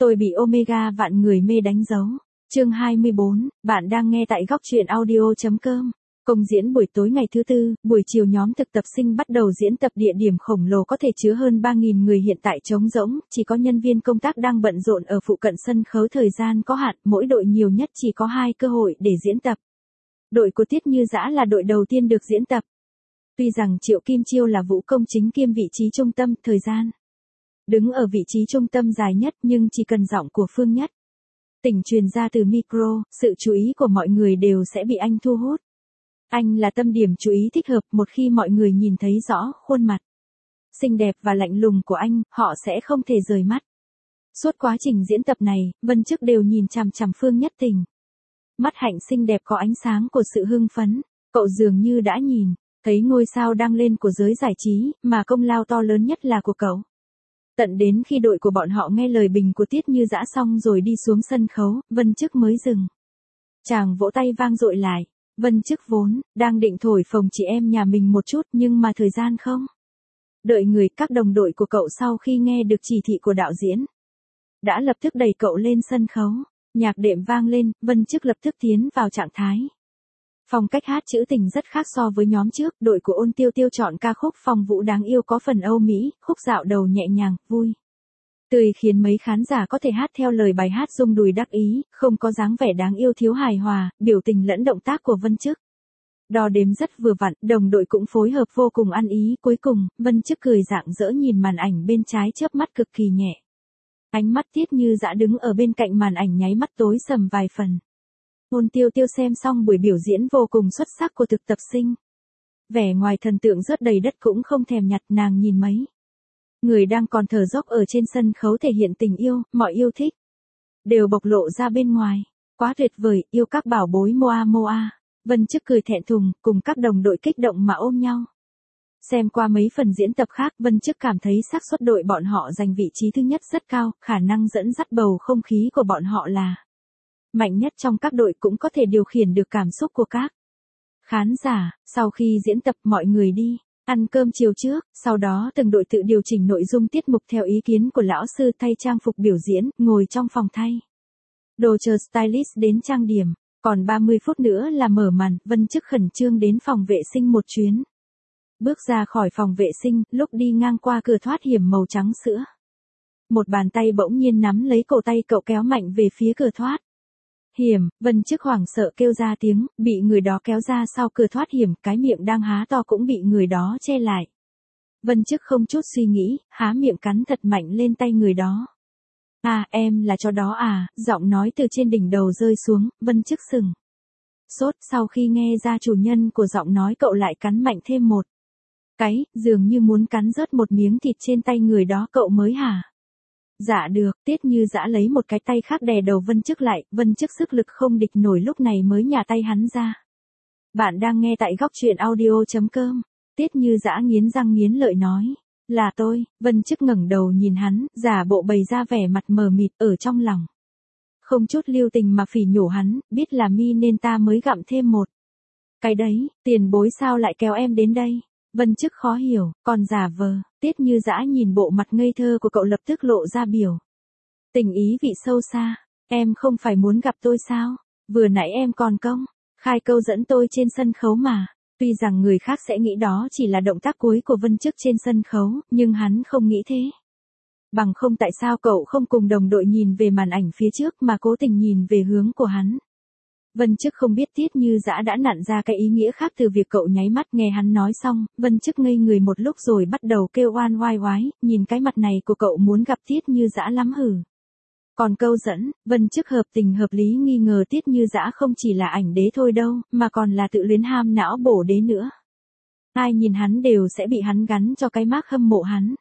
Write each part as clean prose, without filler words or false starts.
Tôi bị Omega vạn người mê đánh dấu. Chương 24, bạn đang nghe tại góc truyện audio.com. Công diễn buổi tối ngày thứ tư, buổi chiều nhóm thực tập sinh bắt đầu diễn tập. Địa điểm khổng lồ có thể chứa hơn 3.000 người hiện tại trống rỗng, chỉ có nhân viên công tác đang bận rộn ở phụ cận sân khấu. Thời gian có hạn, mỗi đội nhiều nhất chỉ có 2 cơ hội để diễn tập. Đội của Tiết Như Dã là đội đầu tiên được diễn tập. Tuy rằng Triệu Kim Chiêu là vũ công chính kiêm vị trí trung tâm, thời gian đứng ở vị trí trung tâm dài nhất, nhưng chỉ cần giọng của Phương Nhất Tỉnh truyền ra từ micro, sự chú ý của mọi người đều sẽ bị anh thu hút. Anh là tâm điểm chú ý thích hợp. Một khi mọi người nhìn thấy rõ khuôn mặt xinh đẹp và lạnh lùng của anh, họ sẽ không thể rời mắt. Suốt quá trình diễn tập này, Vân Chức đều nhìn chằm chằm Phương Nhất Tỉnh. Mắt hạnh xinh đẹp có ánh sáng của sự hưng phấn. Cậu dường như đã nhìn thấy ngôi sao đang lên của giới giải trí, mà công lao to lớn nhất là của cậu. Tận đến khi đội của bọn họ nghe lời bình của Tiết Như Dã xong rồi đi xuống sân khấu, Vân Chức mới dừng. Chàng vỗ tay vang dội lại. Vân Chức vốn đang định thổi phồng chị em nhà mình một chút, nhưng mà thời gian không đợi người. Các đồng đội của cậu sau khi nghe được chỉ thị của đạo diễn đã lập tức đẩy cậu lên sân khấu. Nhạc đệm vang lên, Vân Chức lập tức tiến vào trạng thái. Phong cách hát trữ tình rất khác so với nhóm trước. Đội của Ôn Tiêu Tiêu chọn ca khúc Phong Vũ Đáng Yêu có phần Âu Mỹ, khúc dạo đầu nhẹ nhàng, vui tươi khiến mấy khán giả có thể hát theo lời bài hát rung đùi đắc ý, không có dáng vẻ đáng yêu thiếu hài hòa, biểu tình lẫn động tác của Vân Chức đo đếm rất vừa vặn, đồng đội cũng phối hợp vô cùng ăn ý. Cuối cùng, Vân Chức cười rạng rỡ nhìn màn ảnh bên trái, chớp mắt cực kỳ nhẹ. Ánh mắt Tiết Như Dã đứng ở bên cạnh màn ảnh nháy mắt tối sầm vài phần. Ôn Tiêu Tiêu xem xong buổi biểu diễn vô cùng xuất sắc của thực tập sinh. Vẻ ngoài thần tượng rớt đầy đất cũng không thèm nhặt. Nàng nhìn mấy người đang còn thở dốc ở trên sân khấu thể hiện tình yêu, mọi yêu thích đều bộc lộ ra bên ngoài. Quá tuyệt vời, yêu các bảo bối Moa Moa. Vân Chức cười thẹn thùng, cùng các đồng đội kích động mà ôm nhau. Xem qua mấy phần diễn tập khác, Vân Chức cảm thấy xác suất đội bọn họ giành vị trí thứ nhất rất cao, khả năng dẫn dắt bầu không khí của bọn họ là mạnh nhất trong các đội, cũng có thể điều khiển được cảm xúc của các khán giả. Sau khi diễn tập, mọi người đi ăn cơm chiều trước, sau đó từng đội tự điều chỉnh nội dung tiết mục theo ý kiến của lão sư, thay trang phục biểu diễn, ngồi trong phòng thay đồ chờ stylist đến trang điểm. Còn 30 phút nữa là mở màn. Vân Chức khẩn trương đến phòng vệ sinh một chuyến. Bước ra khỏi phòng vệ sinh, lúc đi ngang qua cửa thoát hiểm màu trắng sữa, một bàn tay bỗng nhiên nắm lấy cổ tay cậu, kéo mạnh về phía cửa thoát hiểm. Vân Chức hoảng sợ kêu ra tiếng, bị người đó kéo ra sau cửa thoát hiểm, cái miệng đang há to cũng bị người đó che lại. Vân Chức không chút suy nghĩ, há miệng cắn thật mạnh lên tay người đó. À, em là chó đó à? Giọng nói từ trên đỉnh đầu rơi xuống. Vân Chức sừng sốt sau khi nghe ra chủ nhân của giọng nói, cậu lại cắn mạnh thêm một cái, dường như muốn cắn rớt một miếng thịt trên tay người đó. Cậu mới hả? Dạ được. Tiết Như Dã lấy một cái tay khác đè đầu Vân Chức lại. Vân Chức sức lực không địch nổi, lúc này mới nhả tay hắn ra. Bạn đang nghe tại góc truyện audio.com. Tiết Như Dã nghiến răng nghiến lợi nói. Là tôi. Vân Chức ngẩng đầu nhìn hắn, giả bộ bày ra vẻ mặt mờ mịt, ở trong lòng không chút lưu tình mà phỉ nhổ hắn, biết là mi nên ta mới gặm thêm một cái đấy. Tiền bối sao lại kéo em đến đây? Vân Chức khó hiểu, còn giả vờ. Tiết Như Dã nhìn bộ mặt ngây thơ của cậu lập tức lộ ra biểu tình ý vị sâu xa. Em không phải muốn gặp tôi sao? Vừa nãy em còn công khai câu dẫn tôi trên sân khấu mà. Tuy rằng người khác sẽ nghĩ đó chỉ là động tác cuối của Vân Chức trên sân khấu, nhưng hắn không nghĩ thế. Bằng không tại sao cậu không cùng đồng đội nhìn về màn ảnh phía trước mà cố tình nhìn về hướng của hắn? Vân Chức không biết Tiết Như Dã đã nặn ra cái ý nghĩa khác từ việc cậu nháy mắt. Nghe hắn nói xong, Vân Chức ngây người một lúc rồi bắt đầu kêu oan oai oái, nhìn cái mặt này của cậu muốn gặp Tiết Như Dã lắm hử. Còn câu dẫn, Vân Chức hợp tình hợp lý nghi ngờ Tiết Như Dã không chỉ là ảnh đế thôi đâu, mà còn là tự luyến ham não bổ đế nữa. Ai nhìn hắn đều sẽ bị hắn gắn cho cái mác hâm mộ hắn.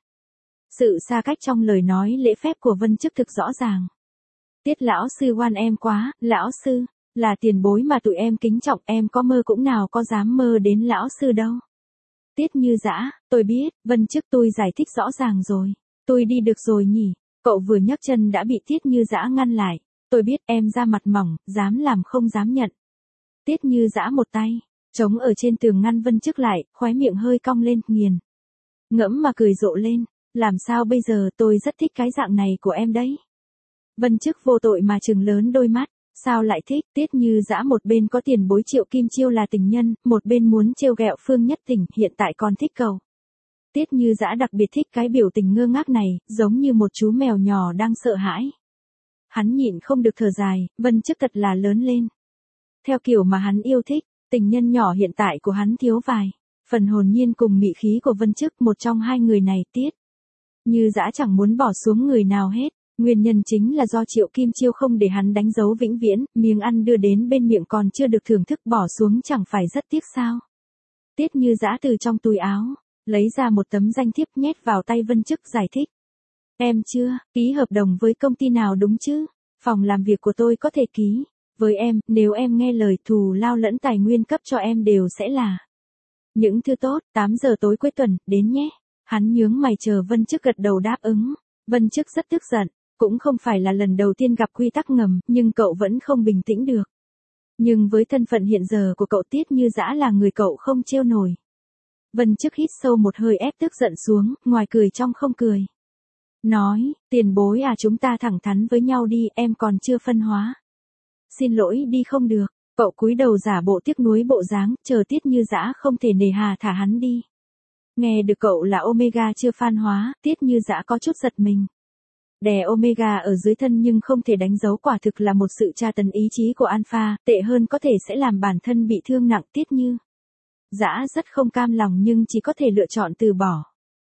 Sự xa cách trong lời nói lễ phép của Vân Chức thực rõ ràng. Tiết lão sư oan em quá, lão sư là tiền bối mà tụi em kính trọng, em có mơ cũng nào có dám mơ đến lão sư đâu. Tiết Như Dã, tôi biết. Vân Chức, tôi giải thích rõ ràng rồi. Tôi đi được rồi nhỉ? Cậu vừa nhấc chân đã bị Tiết Như Dã ngăn lại. Tôi biết em da mặt mỏng, dám làm không dám nhận. Tiết Như Dã một tay chống ở trên tường ngăn Vân Chức lại, khóe miệng hơi cong lên, nghiền ngẫm mà cười rộ lên. Làm sao bây giờ? Tôi rất thích cái dạng này của em đấy. Vân Chức vô tội mà trừng lớn đôi mắt. Sao lại thích? Tiết Như Dã một bên có tiền bối Triệu Kim Chiêu là tình nhân, một bên muốn trêu ghẹo Phương Nhất Tình, hiện tại còn thích cậu. Tiết Như Dã đặc biệt thích cái biểu tình ngơ ngác này, giống như một chú mèo nhỏ đang sợ hãi. Hắn nhịn không được thở dài, Vân Chức thật là lớn lên. Theo kiểu mà hắn yêu thích, tình nhân nhỏ hiện tại của hắn thiếu vài. Phần hồn nhiên cùng mị khí của Vân Chức, một trong hai người này Tiết Như Dã chẳng muốn bỏ xuống người nào hết. Nguyên nhân chính là do Triệu Kim Chiêu không để hắn đánh dấu vĩnh viễn, miếng ăn đưa đến bên miệng còn chưa được thưởng thức bỏ xuống chẳng phải rất tiếc sao. Tiết Như Dã từ trong túi áo, lấy ra một tấm danh thiếp nhét vào tay Vân Chức giải thích. Em chưa ký hợp đồng với công ty nào đúng chứ? Phòng làm việc của tôi có thể ký. Với em, nếu em nghe lời thù lao lẫn tài nguyên cấp cho em đều sẽ là những thứ tốt. 8 giờ tối cuối tuần, đến nhé. Hắn nhướng mày chờ Vân Chức gật đầu đáp ứng. Vân Chức rất tức giận. Cũng không phải là lần đầu tiên gặp quy tắc ngầm, nhưng cậu vẫn không bình tĩnh được. Nhưng với thân phận hiện giờ của cậu Tiết Như Dã là người cậu không trêu nổi. Vân Chức hít sâu một hơi ép tức giận xuống, ngoài cười trong không cười. Nói, tiền bối à, chúng ta thẳng thắn với nhau đi, em còn chưa phân hóa. Xin lỗi đi không được, cậu cúi đầu giả bộ tiếc nuối bộ dáng, chờ Tiết Như Dã không thể nề hà thả hắn đi. Nghe được cậu là Omega chưa phan hóa, Tiết Như Dã có chút giật mình. Đè Omega ở dưới thân nhưng không thể đánh dấu quả thực là một sự tra tấn ý chí của Alpha, tệ hơn có thể sẽ làm bản thân bị thương nặng. Tiết Như Dã rất không cam lòng nhưng chỉ có thể lựa chọn từ bỏ.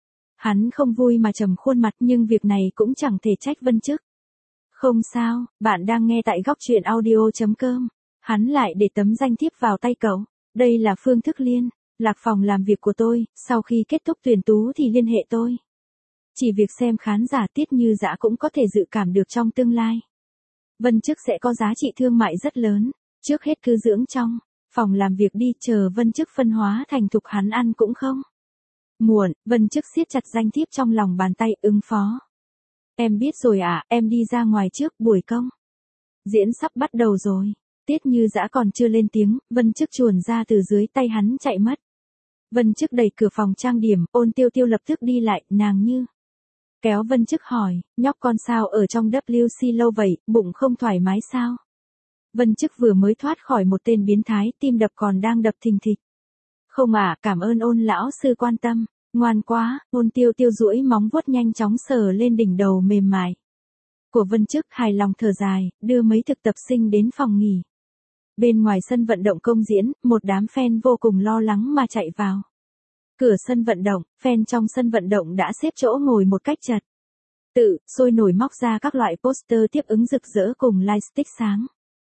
Hắn không vui mà trầm khuôn mặt nhưng việc này cũng chẳng thể trách Vân Chức. Không sao, bạn đang nghe tại góc truyện audio.com. Hắn lại để tấm danh thiếp vào tay cậu. Đây là phương thức liên lạc phòng làm việc của tôi, sau khi kết thúc tuyển tú thì liên hệ tôi. Chỉ việc xem khán giả Tiết Như Dã cũng có thể dự cảm được trong tương lai. Vân Chức sẽ có giá trị thương mại rất lớn, trước hết cứ dưỡng trong phòng làm việc đi, chờ Vân Chức phân hóa thành thục hắn ăn cũng không muộn. Vân Chức siết chặt danh thiếp trong lòng bàn tay ứng phó. Em biết rồi ạ, em đi ra ngoài trước, buổi công diễn sắp bắt đầu rồi. Tiết Như Dã còn chưa lên tiếng, Vân Chức chuồn ra từ dưới tay hắn chạy mất. Vân Chức đẩy cửa phòng trang điểm, Ôn Tiêu Tiêu lập tức đi lại, nàng như kéo Vân Chức hỏi, nhóc con sao ở trong WC lâu vậy, bụng không thoải mái sao? Vân Chức vừa mới thoát khỏi một tên biến thái, tim đập còn đang đập thình thịch. Không à, cảm ơn Ôn lão sư quan tâm, ngoan quá. Ôn Tiêu Tiêu duỗi móng vuốt nhanh chóng sờ lên đỉnh đầu mềm mại của Vân Chức, hài lòng thở dài, đưa mấy thực tập sinh đến phòng nghỉ. Bên ngoài sân vận động công diễn, một đám fan vô cùng lo lắng mà chạy vào cửa sân vận động. Fan trong sân vận động đã xếp chỗ ngồi một cách chật tự, sôi nổi móc ra các loại poster tiếp ứng rực rỡ cùng lightstick sáng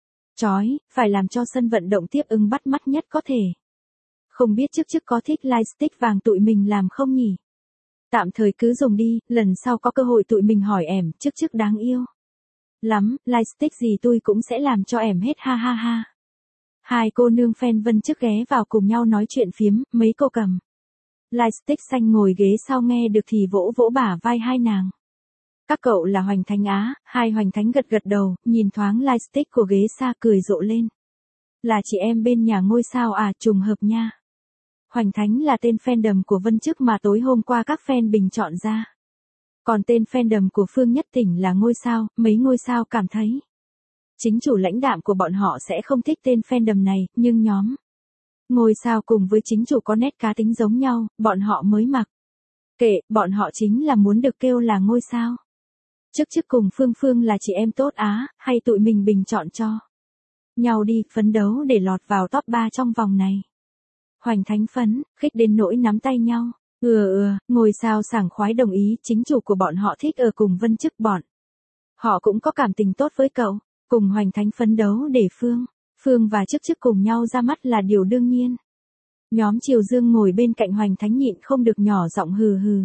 chói, phải làm cho sân vận động tiếp ứng bắt mắt nhất có thể. Không biết Chức có thích lightstick vàng tụi mình làm không nhỉ? Tạm thời cứ dùng đi, lần sau có cơ hội tụi mình hỏi ẻm. Chức đáng yêu lắm, lightstick gì tôi cũng sẽ làm cho ẻm hết, ha ha ha. Hai cô nương fan Vân Chức ghé vào cùng nhau nói chuyện phiếm, mấy cô cầm lightstick xanh ngồi ghế sau nghe được thì vỗ vỗ bả vai hai nàng. Các cậu là Hoành Thánh á? Hai Hoành Thánh gật gật đầu, nhìn thoáng lightstick của ghế xa cười rộ lên. Là chị em bên nhà ngôi sao à, trùng hợp nha. Hoành Thánh là tên fandom của Vân Chức mà tối hôm qua các fan bình chọn ra. Còn tên fandom của Phương Nhất Tỉnh là ngôi sao, mấy ngôi sao cảm thấy chính chủ lãnh đạm của bọn họ sẽ không thích tên fandom này, nhưng nhóm ngôi sao cùng với chính chủ có nét cá tính giống nhau, bọn họ mới mặc kệ, bọn họ chính là muốn được kêu là ngôi sao. Chức cùng Phương Phương là chị em tốt á, hay tụi mình bình chọn cho nhau đi, phấn đấu để lọt vào top 3 trong vòng này. Hoành Thánh phấn khích đến nỗi nắm tay nhau. Ngôi sao sảng khoái đồng ý, chính chủ của bọn họ thích ở cùng Vân Chức, bọn họ cũng có cảm tình tốt với cậu. Cùng Hoành Thánh phấn đấu để Phương và Chức cùng nhau ra mắt là điều đương nhiên. Nhóm Triều Dương ngồi bên cạnh Hoành Thánh nhịn không được nhỏ giọng hừ hừ.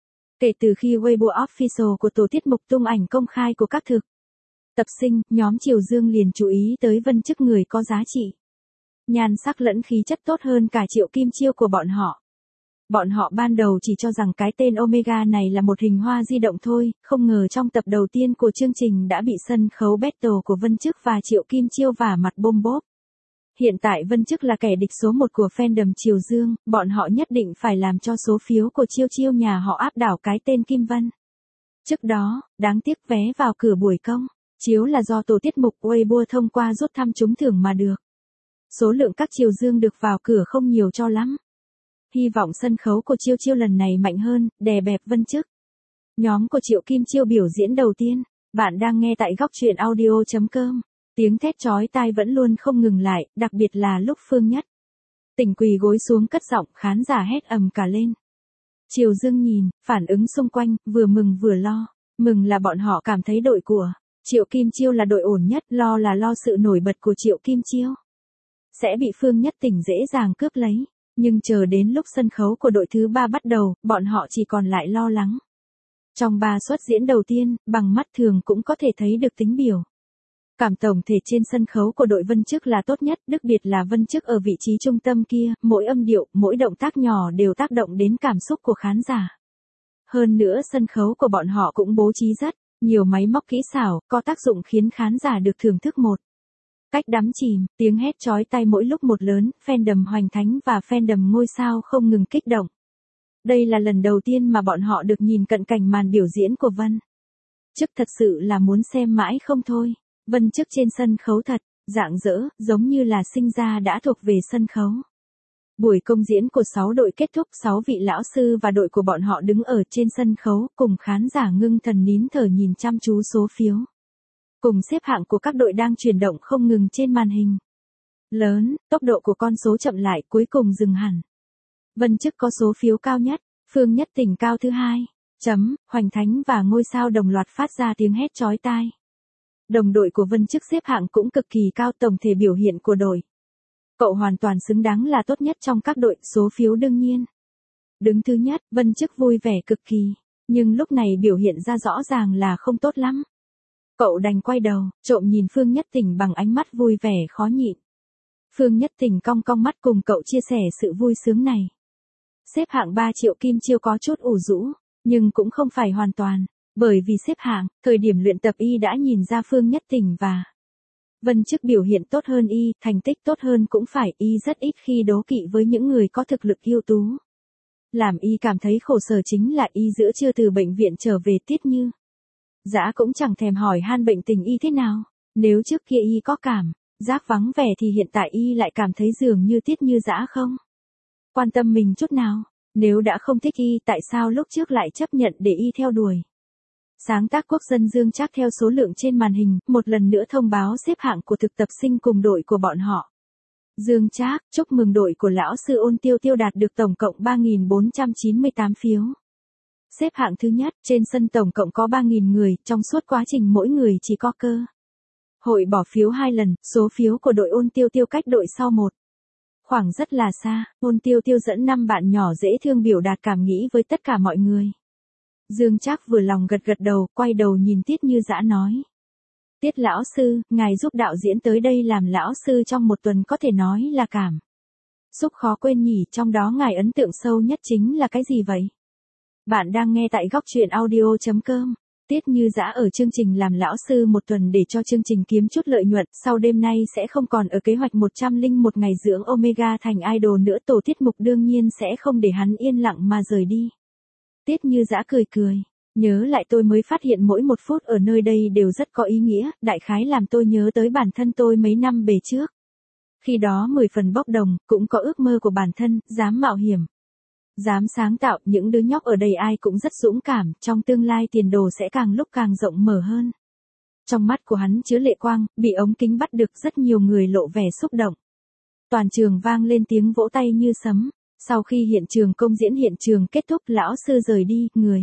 Kể từ khi Weibo Official của tổ tiết mục tung ảnh công khai của các thực tập sinh, nhóm Triều Dương liền chú ý tới Vân Chức, người có giá trị nhan sắc lẫn khí chất tốt hơn cả Triệu Kim Chiêu của bọn họ. Bọn họ ban đầu chỉ cho rằng cái tên Omega này là một hình hoa di động thôi, không ngờ trong tập đầu tiên của chương trình đã bị sân khấu battle của Vân Chức và Triệu Kim Chiêu vả mặt bôm bốp. Hiện tại Vân Chức là kẻ địch số 1 của fandom Triều Dương, bọn họ nhất định phải làm cho số phiếu của Chiêu nhà họ áp đảo cái tên Kim Vân. Trước đó, đáng tiếc vé vào cửa buổi công Chiếu là do tổ tiết mục Weibo thông qua rút thăm trúng thưởng mà được. Số lượng các Triều Dương được vào cửa không nhiều cho lắm. Hy vọng sân khấu của Chiêu Chiêu lần này mạnh hơn, đè bẹp Vân Chức. Nhóm của Triệu Kim Chiêu biểu diễn đầu tiên. Bạn đang nghe tại góc truyện audio.com. Tiếng thét chói tai vẫn luôn không ngừng lại, đặc biệt là lúc Phương Nhất Tỉnh quỳ gối xuống cất giọng, khán giả hét ầm cả lên. Triều Dương nhìn, phản ứng xung quanh, vừa mừng vừa lo. Mừng là bọn họ cảm thấy đội của Triệu Kim Chiêu là đội ổn nhất, lo là lo sự nổi bật của Triệu Kim Chiêu sẽ bị Phương Nhất Tỉnh dễ dàng cướp lấy. Nhưng chờ đến lúc sân khấu của đội thứ 3 bắt đầu, bọn họ chỉ còn lại lo lắng. Trong 3 suất diễn đầu tiên, bằng mắt thường cũng có thể thấy được tính biểu cảm tổng thể trên sân khấu của đội Vân Chức là tốt nhất, đặc biệt là Vân Chức ở vị trí trung tâm kia, mỗi âm điệu, mỗi động tác nhỏ đều tác động đến cảm xúc của khán giả. Hơn nữa sân khấu của bọn họ cũng bố trí rất nhiều máy móc kỹ xảo, có tác dụng khiến khán giả được thưởng thức một cách đắm chìm. Tiếng hét chói tai mỗi lúc một lớn, fandom Hoành Thánh và fandom Ngôi Sao không ngừng kích động. Đây là lần đầu tiên mà bọn họ được nhìn cận cảnh màn biểu diễn của Vân Chức, thật sự là muốn xem mãi không thôi. Vân Chức trên sân khấu thật rạng rỡ, giống như là sinh ra đã thuộc về sân khấu. Buổi công diễn của 6 đội kết thúc, 6 vị lão sư và đội của bọn họ đứng ở trên sân khấu, cùng khán giả ngưng thần nín thở nhìn chăm chú số phiếu. Cùng xếp hạng của các đội đang chuyển động không ngừng trên màn hình lớn, tốc độ của con số chậm lại, cuối cùng dừng hẳn. Vân Chức có số phiếu cao nhất, Phương Nhất Tỉnh cao thứ hai. Hoành Thánh và Ngôi Sao đồng loạt phát ra tiếng hét chói tai. Đồng đội của Vân Chức xếp hạng cũng cực kỳ cao, tổng thể biểu hiện của đội cậu hoàn toàn xứng đáng là tốt nhất trong các đội, số phiếu đương nhiên đứng thứ nhất. Vân Chức vui vẻ cực kỳ, nhưng lúc này biểu hiện ra rõ ràng là không tốt lắm. Cậu đành quay đầu, trộm nhìn Phương Nhất Tỉnh bằng ánh mắt vui vẻ khó nhịn. Phương Nhất Tỉnh cong cong mắt cùng cậu chia sẻ sự vui sướng này. Xếp hạng 3 Triệu Kim Chiêu có chút ủ rũ, nhưng cũng không phải hoàn toàn, bởi vì xếp hạng, thời điểm luyện tập y đã nhìn ra Phương Nhất Tỉnh và Vân Chức biểu hiện tốt hơn y, thành tích tốt hơn cũng phải, y rất ít khi đố kỵ với những người có thực lực ưu tú. Làm y cảm thấy khổ sở chính là y giữa trưa từ bệnh viện trở về, Tiết Như Dã cũng chẳng thèm hỏi han bệnh tình y thế nào. Nếu trước kia y có cảm giác vắng vẻ thì hiện tại y lại cảm thấy dường như Tiết Như Dã không quan tâm mình chút nào. Nếu đã không thích y, tại sao lúc trước lại chấp nhận để y theo đuổi? Sáng tác quốc dân Dương Trác theo số lượng trên màn hình, một lần nữa thông báo xếp hạng của thực tập sinh cùng đội của bọn họ. Dương Trác, chúc mừng đội của lão sư Ôn Tiêu Tiêu đạt được tổng cộng 3.498 phiếu. Xếp hạng thứ nhất, trên sân tổng cộng có 3.000 người, trong suốt quá trình mỗi người chỉ có cơ hội bỏ phiếu 2 lần, số phiếu của đội Ôn Tiêu Tiêu cách đội sau một khoảng rất là xa. Ôn Tiêu Tiêu dẫn 5 bạn nhỏ dễ thương biểu đạt cảm nghĩ với tất cả mọi người. Dương Trác vừa lòng gật gật đầu, quay đầu nhìn Tiết Như Dã nói. Tiết lão sư, ngài giúp đạo diễn tới đây làm lão sư trong một tuần có thể nói là cảm xúc khó quên nhỉ, trong đó ngài ấn tượng sâu nhất chính là cái gì vậy? Bạn đang nghe tại góc truyện audio.com. Tiết Như Dã ở chương trình làm lão sư một tuần để cho chương trình kiếm chút lợi nhuận, sau đêm nay sẽ không còn ở kế hoạch 101 ngày dưỡng Omega thành idol nữa, tổ tiết mục đương nhiên sẽ không để hắn yên lặng mà rời đi. Tiết Như Dã cười cười, nhớ lại tôi mới phát hiện mỗi một phút ở nơi đây đều rất có ý nghĩa, đại khái làm tôi nhớ tới bản thân tôi mấy năm về trước. Khi đó 10 phần bốc đồng, cũng có ước mơ của bản thân, dám mạo hiểm, dám sáng tạo, những đứa nhóc ở đây ai cũng rất dũng cảm, trong tương lai tiền đồ sẽ càng lúc càng rộng mở hơn. Trong mắt của hắn chứa lệ quang, bị ống kính bắt được, rất nhiều người lộ vẻ xúc động. Toàn trường vang lên tiếng vỗ tay như sấm. Sau khi hiện trường công diễn hiện trường kết thúc, lão sư rời đi, người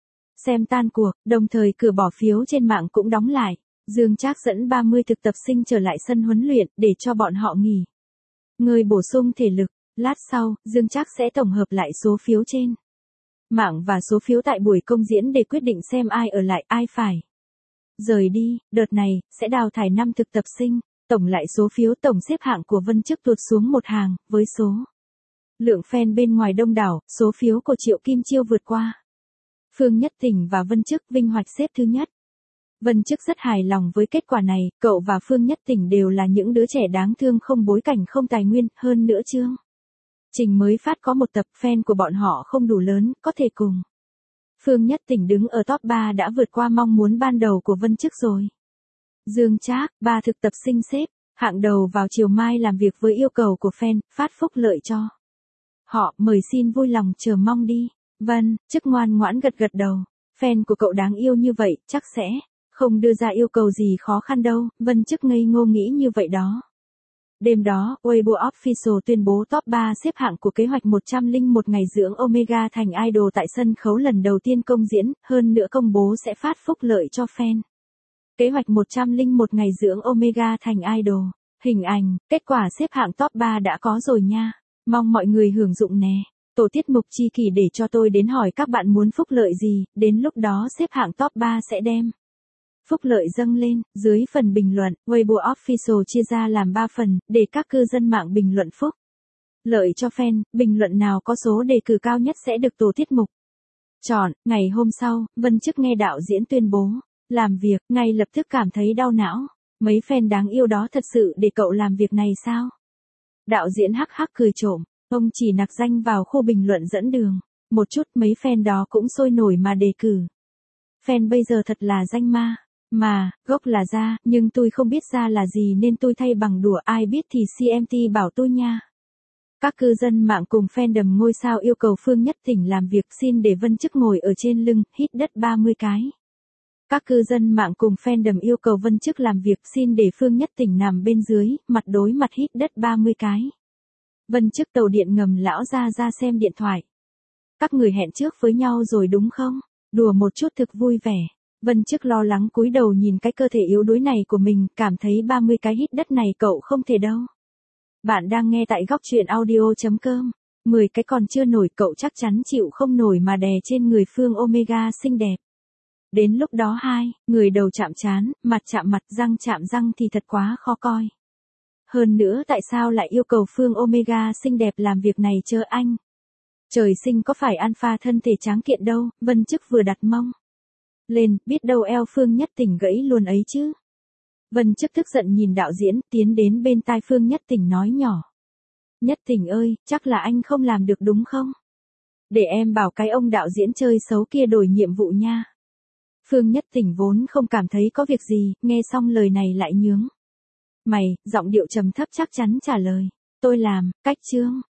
xem tan cuộc, đồng thời cửa bỏ phiếu trên mạng cũng đóng lại. Dương Trác dẫn 30 thực tập sinh trở lại sân huấn luyện, để cho bọn họ nghỉ ngơi bổ sung thể lực. Lát sau, Dương Trác sẽ tổng hợp lại số phiếu trên mạng và số phiếu tại buổi công diễn để quyết định xem ai ở lại, ai phải rời đi. Đợt này, sẽ đào thải 5 thực tập sinh. Tổng lại số phiếu, tổng xếp hạng của Vân Chức tụt xuống một hàng, với số lượng fan bên ngoài đông đảo, số phiếu của Triệu Kim Chiêu vượt qua Phương Nhất Tỉnh và Vân Chức, vinh hoạch xếp thứ nhất. Vân Chức rất hài lòng với kết quả này, cậu và Phương Nhất Tỉnh đều là những đứa trẻ đáng thương, không bối cảnh không tài nguyên, hơn nữa chương trình mới phát có một tập, fan của bọn họ không đủ lớn, có thể cùng Phương Nhất Tỉnh đứng ở top 3 đã vượt qua mong muốn ban đầu của Vân Chức rồi. Dương Trác, 3 thực tập sinh xếp, hạng đầu vào chiều mai làm việc với yêu cầu của fan, phát phúc lợi cho họ, mời xin vui lòng chờ mong đi. Vâng, chức ngoan ngoãn gật gật đầu. Fan của cậu đáng yêu như vậy, chắc sẽ không đưa ra yêu cầu gì khó khăn đâu, Vân chức ngây ngô nghĩ như vậy đó. Đêm đó, Weibo Official tuyên bố top 3 xếp hạng của kế hoạch 101 ngày dưỡng Omega thành idol tại sân khấu lần đầu tiên công diễn, hơn nữa công bố sẽ phát phúc lợi cho fan. Kế hoạch 101 ngày dưỡng Omega thành idol. Hình ảnh, kết quả xếp hạng top 3 đã có rồi nha. Mong mọi người hưởng dụng nè. Tổ tiết mục chi kỷ để cho tôi đến hỏi các bạn muốn phúc lợi gì, đến lúc đó xếp hạng top 3 sẽ đem phúc lợi dâng lên. Dưới phần bình luận, Weibo Official chia ra làm 3 phần, để các cư dân mạng bình luận phúc lợi cho fan, bình luận nào có số đề cử cao nhất sẽ được tổ tiết mục chọn. Ngày hôm sau, Vân chức nghe đạo diễn tuyên bố làm việc, ngay lập tức cảm thấy đau não. Mấy fan đáng yêu đó thật sự để cậu làm việc này sao? Đạo diễn hắc hắc cười trộm, ông chỉ nặc danh vào khu bình luận dẫn đường. Một chút mấy fan đó cũng sôi nổi mà đề cử. Fan bây giờ thật là danh ma. Mà, gốc là ra, nhưng tôi không biết ra là gì nên tôi thay bằng đùa, ai biết thì CMT bảo tôi nha. Các cư dân mạng cùng fandom ngôi sao yêu cầu Phương Nhất Tỉnh làm việc, xin để Vân chức ngồi ở trên lưng, hít đất 30 cái. Các cư dân mạng cùng fandom yêu cầu Vân chức làm việc, xin để Phương Nhất Tỉnh nằm bên dưới, mặt đối mặt hít đất 30 cái. Vân chức tàu điện ngầm lão ra xem điện thoại. Các người hẹn trước với nhau rồi đúng không? Đùa một chút thực vui vẻ. Vân chức lo lắng cúi đầu nhìn cái cơ thể yếu đuối này của mình, cảm thấy 30 cái hít đất này cậu không thể đâu. Bạn đang nghe tại góc truyện audio.com. 10 cái còn chưa nổi cậu chắc chắn chịu không nổi mà đè trên người Phương Omega xinh đẹp. Đến lúc đó người đầu chạm trán, mặt chạm mặt, răng chạm răng thì thật quá khó coi. Hơn nữa tại sao lại yêu cầu Phương Omega xinh đẹp làm việc này chớ anh? Trời sinh có phải alpha thân thể tráng kiện đâu, Vân chức vừa đặt mông lên, biết đâu eo Phương Nhất Tỉnh gãy luôn ấy chứ. Vân chức tức giận nhìn đạo diễn, tiến đến bên tai Phương Nhất Tỉnh nói nhỏ. Nhất Tỉnh ơi, chắc là anh không làm được đúng không? Để em bảo cái ông đạo diễn chơi xấu kia đổi nhiệm vụ nha. Phương Nhất Tỉnh vốn không cảm thấy có việc gì, nghe xong lời này lại nhướng mày, giọng điệu trầm thấp chắc chắn trả lời. Tôi làm, cách chương.